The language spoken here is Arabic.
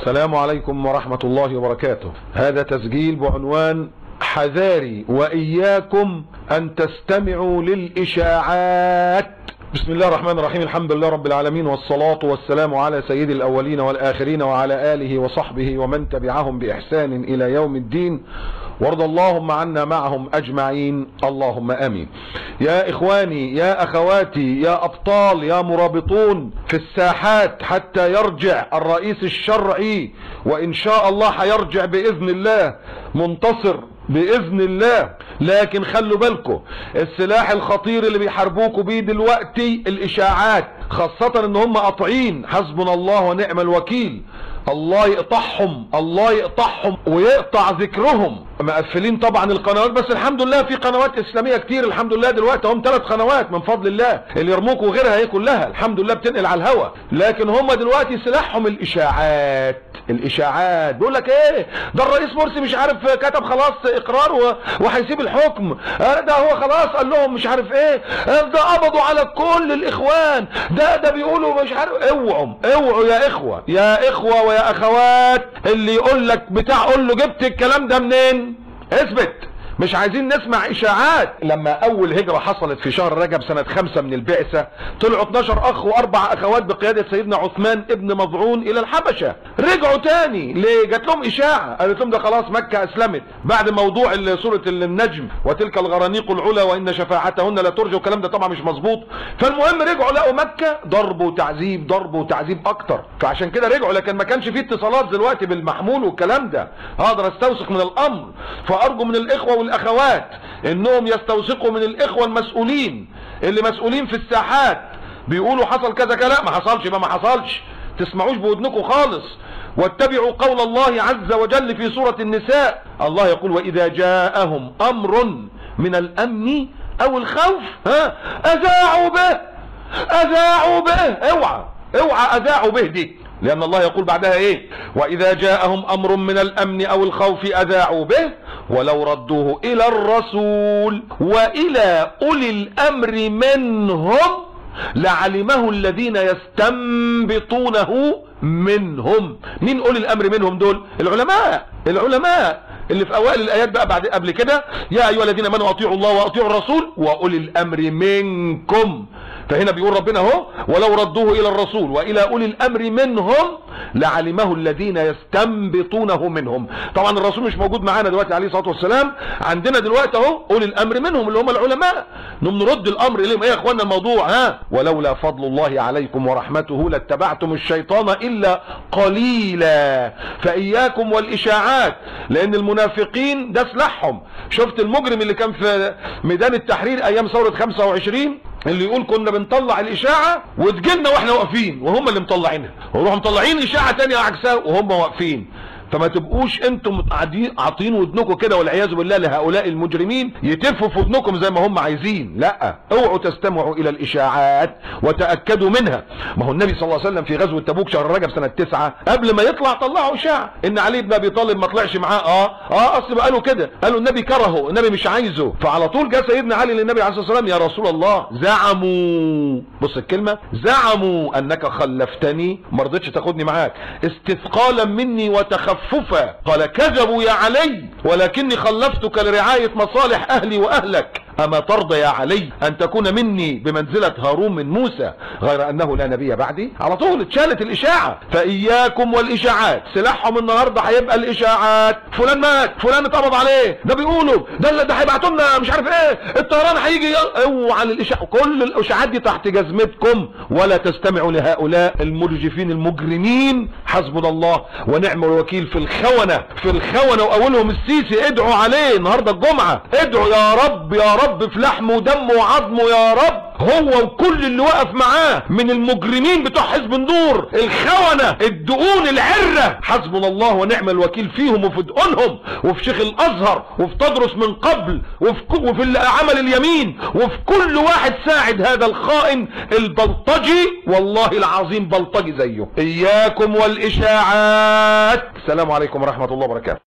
السلام عليكم ورحمة الله وبركاته. هذا تسجيل بعنوان حذاري وإياكم أن تستمعوا للإشاعات. بسم الله الرحمن الرحيم، الحمد لله رب العالمين، والصلاة والسلام على سيد الأولين والآخرين وعلى آله وصحبه ومن تبعهم بإحسان إلى يوم الدين، وارض اللهم عنا معهم أجمعين، اللهم آمين. يا إخواني، يا أخواتي، يا أبطال، يا مرابطون في الساحات حتى يرجع الرئيس الشرعي، وإن شاء الله هيرجع بإذن الله منتصر بإذن الله. لكن خلوا بالكم، السلاح الخطير اللي بيحاربوكوا بيه دلوقتي الإشاعات، خاصة ان هم قاطعين حسبنا الله ونعم الوكيل. الله يقطعهم، الله يقطعهم ويقطع ذكرهم. مقفلين طبعا القنوات، بس الحمد لله في قنوات اسلاميه كتير الحمد لله دلوقتي، هم 3 قنوات من فضل الله، اللي يرموك وغيرها هي كلها الحمد لله بتنقل على الهوا. لكن هم دلوقتي سلاحهم الاشاعات. الاشاعات بيقول لك ايه، ده الرئيس مرسي مش عارف كتب خلاص اقرار وهيسيب الحكم، ده هو خلاص قال لهم مش عارف ايه، ده قبضوا على كل الاخوان، ده بيقولوا مش عارف. اوعوا يا اخوه، يا اخوه ويا اخوات، اللي يقول لك بتاع قول له جبت الكلام ده منين؟ اثبت. مش عايزين نسمع اشاعات. لما اول هجرة حصلت في شهر رجب سنة 5 من البعثة، طلعوا 12 اخ و4 اخوات بقيادة سيدنا عثمان ابن مظعون الى الحبشة. رجعوا تاني ليه؟ جات لهم اشاعة قالت لهم ده خلاص مكة اسلمت بعد موضوع سورة النجم وتلك الغرانيق العلا وان شفاعتهن لا ترجى، والكلام ده طبعا مش مظبوط. فالمهم رجعوا لقوا مكة ضرب وتعذيب، ضرب وتعذيب اكتر، فعشان كده رجعوا. لكن ما كانش فيه اتصالات دلوقتي بالمحمول والكلام ده، اقدر استوثق من الامر. فارجو من الاخوة والاخوات انهم يستوثقوا من الاخوة المسؤولين اللي مسؤولين في الساحات، بيقولوا حصل كذا كلام، ما حصلش ما حصلش، تسمعوش بودنكم خالص. واتبعوا قول الله عز وجل في سورة النساء، الله يقول واذا جاءهم امر من الامن او الخوف اذاعوا به. اوعى اذاعوا به دي، لان الله يقول بعدها ايه؟ واذا جاءهم امر من الامن او الخوف اذاعوا به ولو ردوه الى الرسول والى اولي الامر منهم لعلمه الذين يستنبطونه منهم. مين اولي الامر منهم دول؟ العلماء اللي في اوائل الايات بقى بعد قبل كده، يا ايها الذين امنوا اطيعوا الله واطيعوا الرسول واولي الامر منكم. فهنا بيقول ربنا اهو ولو ردوه الى الرسول والى اولي الامر منهم لعلمه الذين يستنبطونه منهم. طبعا الرسول مش موجود معانا دلوقتي عليه الصلاه والسلام، عندنا دلوقتي اهو اولي الامر منهم اللي هم العلماء، نرد الامر اليهم. ايه يا اخوانا الموضوع؟ ولولا فضل الله عليكم ورحمته لاتبعتم الشيطان الا قليلا. فاياكم والاشاعات، لان المنافقين ده سلاحهم. شفت المجرم اللي كان في ميدان التحرير ايام ثوره 25 اللي يقول كنا بنطلع الاشاعة وتجيلنا واحنا واقفين، وهم اللي مطلعينها، ويروحوا مطلعين اشاعة تانية عكسها وهم واقفين. فما تبقوش انتم قاعدين عاطين ودنكم كده والعياذ بالله لهؤلاء المجرمين يتفوا في ودنكم زي ما هم عايزين. لا، اوعوا تستمعوا الى الاشاعات وتاكدوا منها. ما هو النبي صلى الله عليه وسلم في غزوه تبوك شهر رجب سنه 9 قبل ما يطلع طلعوا اشاعه ان علي بن ابي طالب ما طلعش معاه. اصل قالوا كده، قالوا النبي كرهه، النبي مش عايزه. فعلى طول جاء سيدنا علي للنبي عليه الصلاه والسلام، يا رسول الله زعموا، بص الكلمه، زعموا انك خلفتني، ما رضيتش تاخدني معاك استثقالا مني وتخففا. قال كذبوا يا علي ولكني خلفتك لرعاية مصالح اهلي واهلك. اما ترضى يا علي ان تكون مني بمنزلة هارون من موسى غير انه لا نبي بعدي؟ على طول اتشالت الاشاعة. فاياكم والاشاعات، سلاحهم النهاردة هيبقى الاشاعات. فلان مات، فلان اتقبض عليه، ده بيقولوا ده هيبعتوا لنا مش عارف ايه، الطيران هيجي. اوعى الاشاعة، كل الاشاعات دي تحت جزمتكم، ولا تستمعوا لهؤلاء المرجفين المجرمين. حسبنا الله ونعم الوكيل في الخونة واولهم السيسي. ادعوا عليه النهاردة الجمعة، ادعوا يا رب يا رب في لحمه ودمه وعظمه يا رب، هو وكل اللي وقف معاه من المجرمين بتوع حزب النور، الخونة، الدقون، العرة. حسبنا الله ونعم الوكيل فيهم وفي دقونهم وفي شيخ الازهر وفي تدرس من قبل وفي عمل اليمين وفي كل واحد ساعد هذا الخائن البلطجي، والله العظيم بلطجي زيه. اياكم والاشاعات. السلام عليكم ورحمة الله وبركاته.